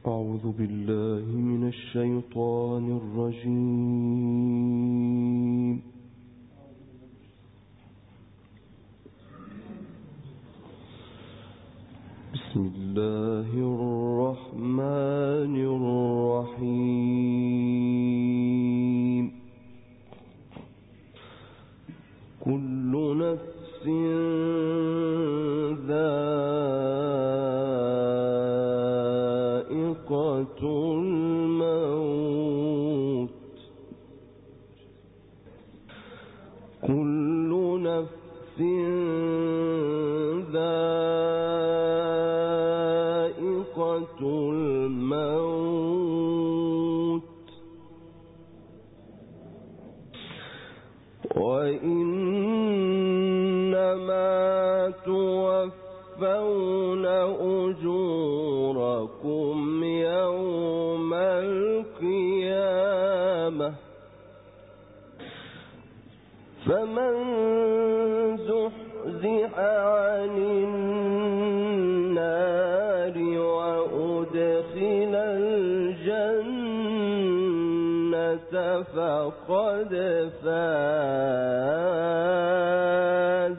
أعوذ بالله من الشيطان الرجيم. بسم الله الرحمن الرحيم. كل نفس ذائقة الموت. كل نفس ذائقة الموت وإنما توفون أجوركم يوم القيامة فمن زحزح عن النار وأدخل الجنة فقد فاز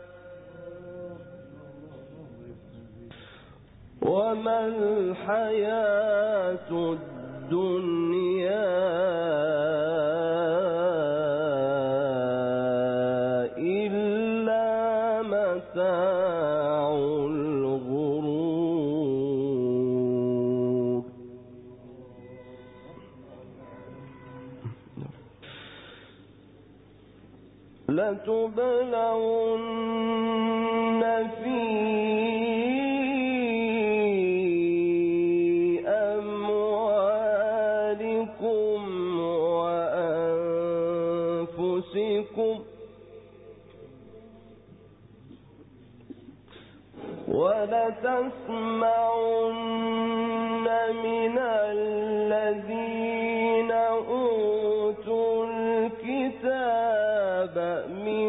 وما الحياة الدنيا إلا متاع الغرور. لتبلغن في أموالكم وأنفسكم ولتسمعن من الذين أوتوا الكتاب من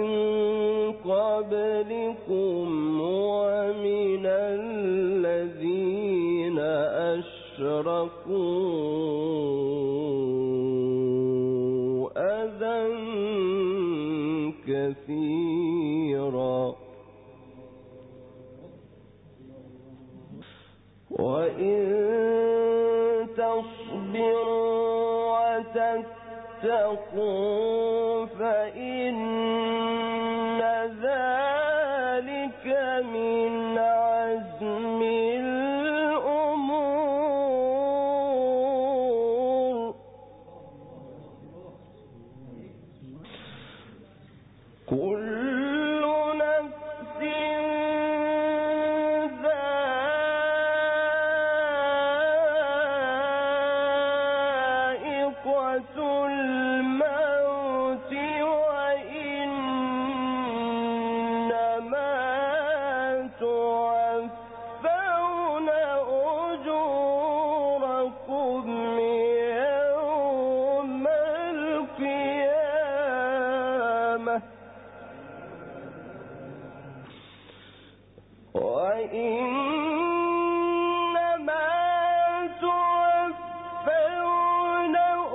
قبلكم ومن الذين أشركوا أذى كثيرا وإن تصبروا وتتقوا فإن ذلك من عزم الأمور. كل نفس ذائقة الموت وإنما توفون أجوركم يوم القيامة وإنما توفون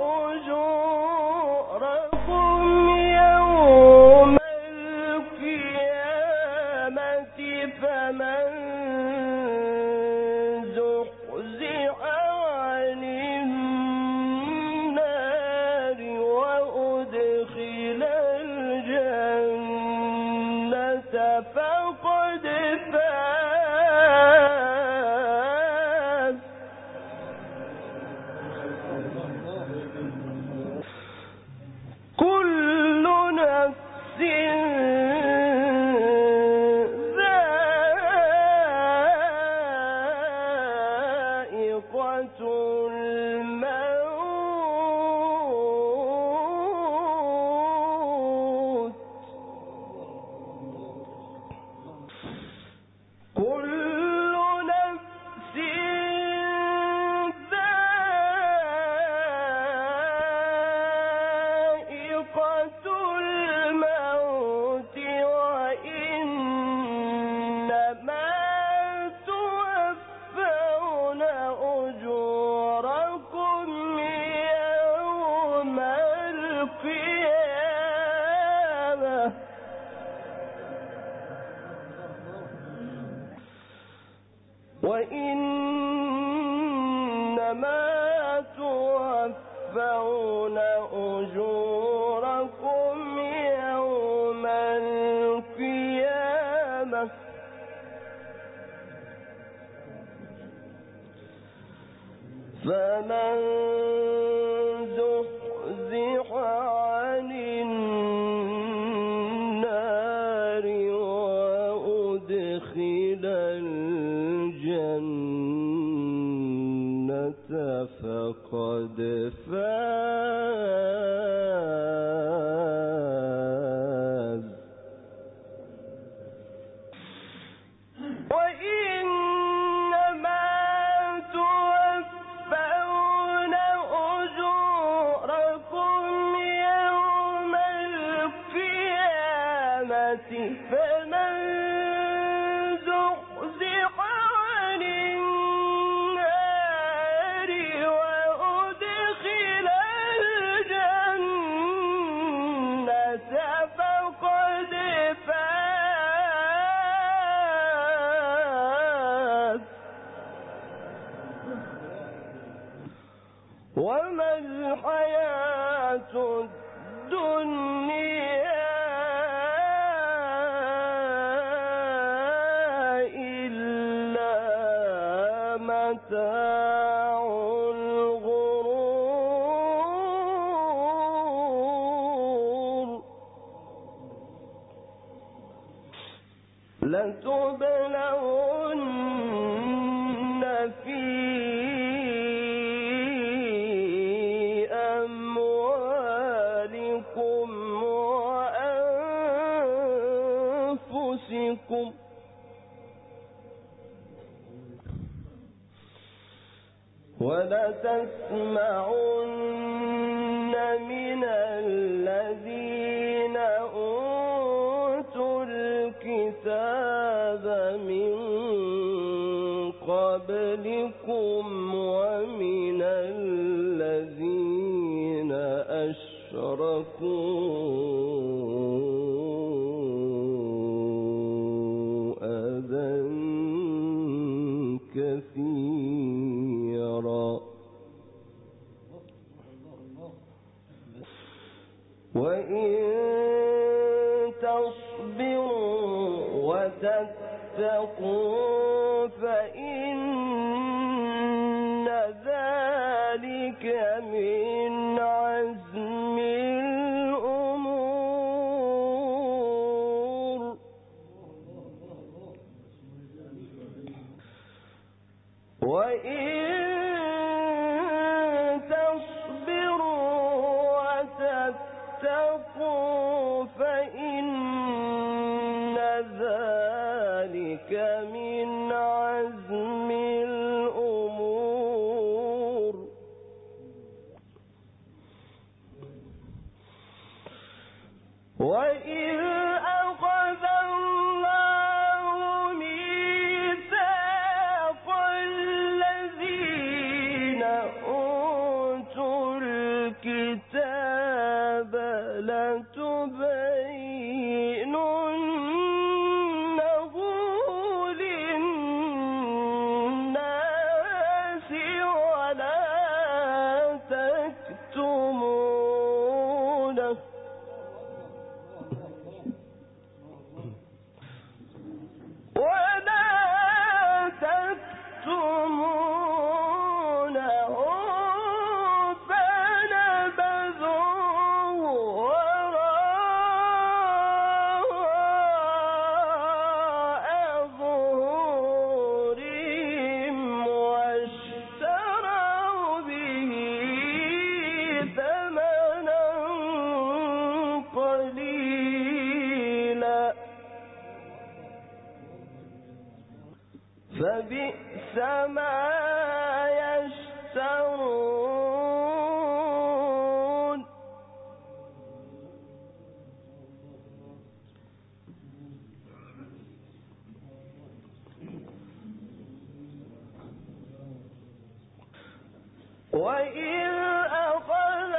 أجوركم يوم القيامة فمن زحزح عن النار وأدخل الجنة فقد فاز كل نفس ذائقة الموت كل نفس ذائقة الموت وإنما توفون أجوركم أجوركم يوم القيامة فمن زحزح عن النار وأدخل الجنة فقد فاز. وإنما توفون أجوركم يوم القيامة فمن زحزح عن النار وأدخل الجنة فقد فاز. وما الحياة الدنيا إلا متاع الغرور. لتبلون في أموالكم وأنفسكم ولتسمعن من الذين أوتوا الكتاب من قبلكم ومن الذين أشركوا أذى كثيرا وإن تصبروا وتتقوا فإن ذلك من عزم الأمور. وإن تصبروا وتتقوا فإن ذلك من عزم الأمور. وإذ أخذ الله ميثاق الذين أوتوا الكتاب لتبيننه للناس ولا تكتمونه فنبذوه وراء ظهورهم واشتروا به ثمنا قليلا فبئس ما يشترون. وإذ أخذ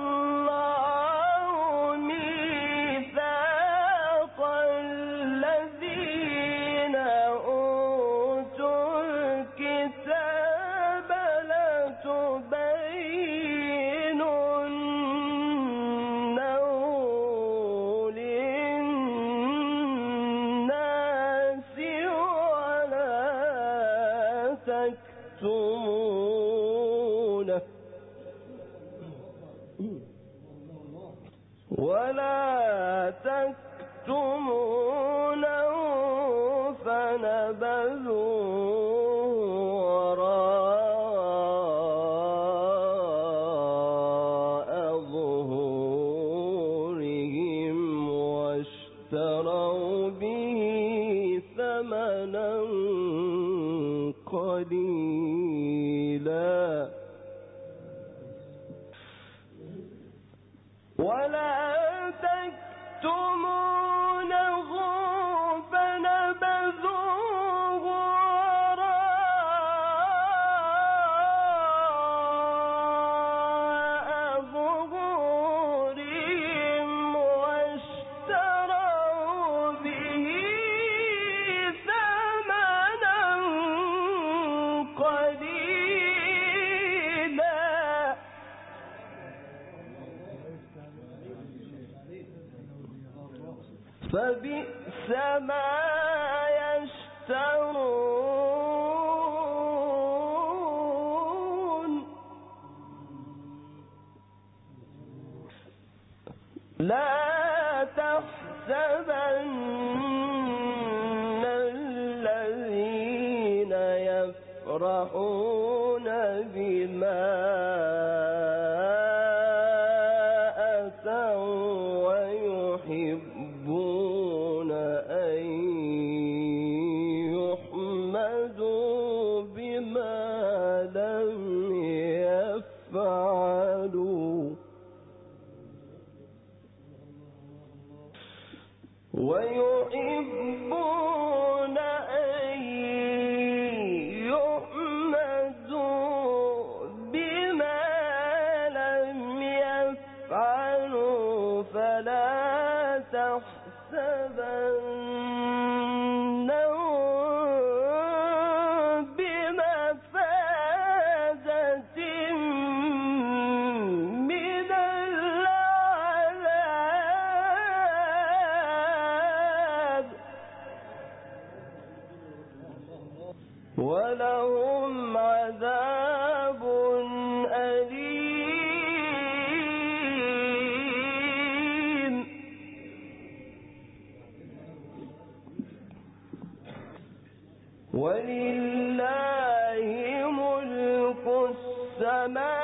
الله ميثاق الذين أوتوا الكتاب لتبيننه ولا تكتمونه فنبذوه وراء ظهورهم واشتروا به ثمنا قليلا ولا تكتمونه فنبذوه وراء ظهورهم واشتروا به ثمنا قليلا فبئس ما يشترون لا تحسبن الذين يفرحون بما أتوا ويحبون أن يحمدوا بما لم يفعلوا ويحبون أن يحمدوا بما لم يفعلوا فلا تحسبنهم بمفازة من العذاب ولهم عذاب أليم ولله ملك السماوات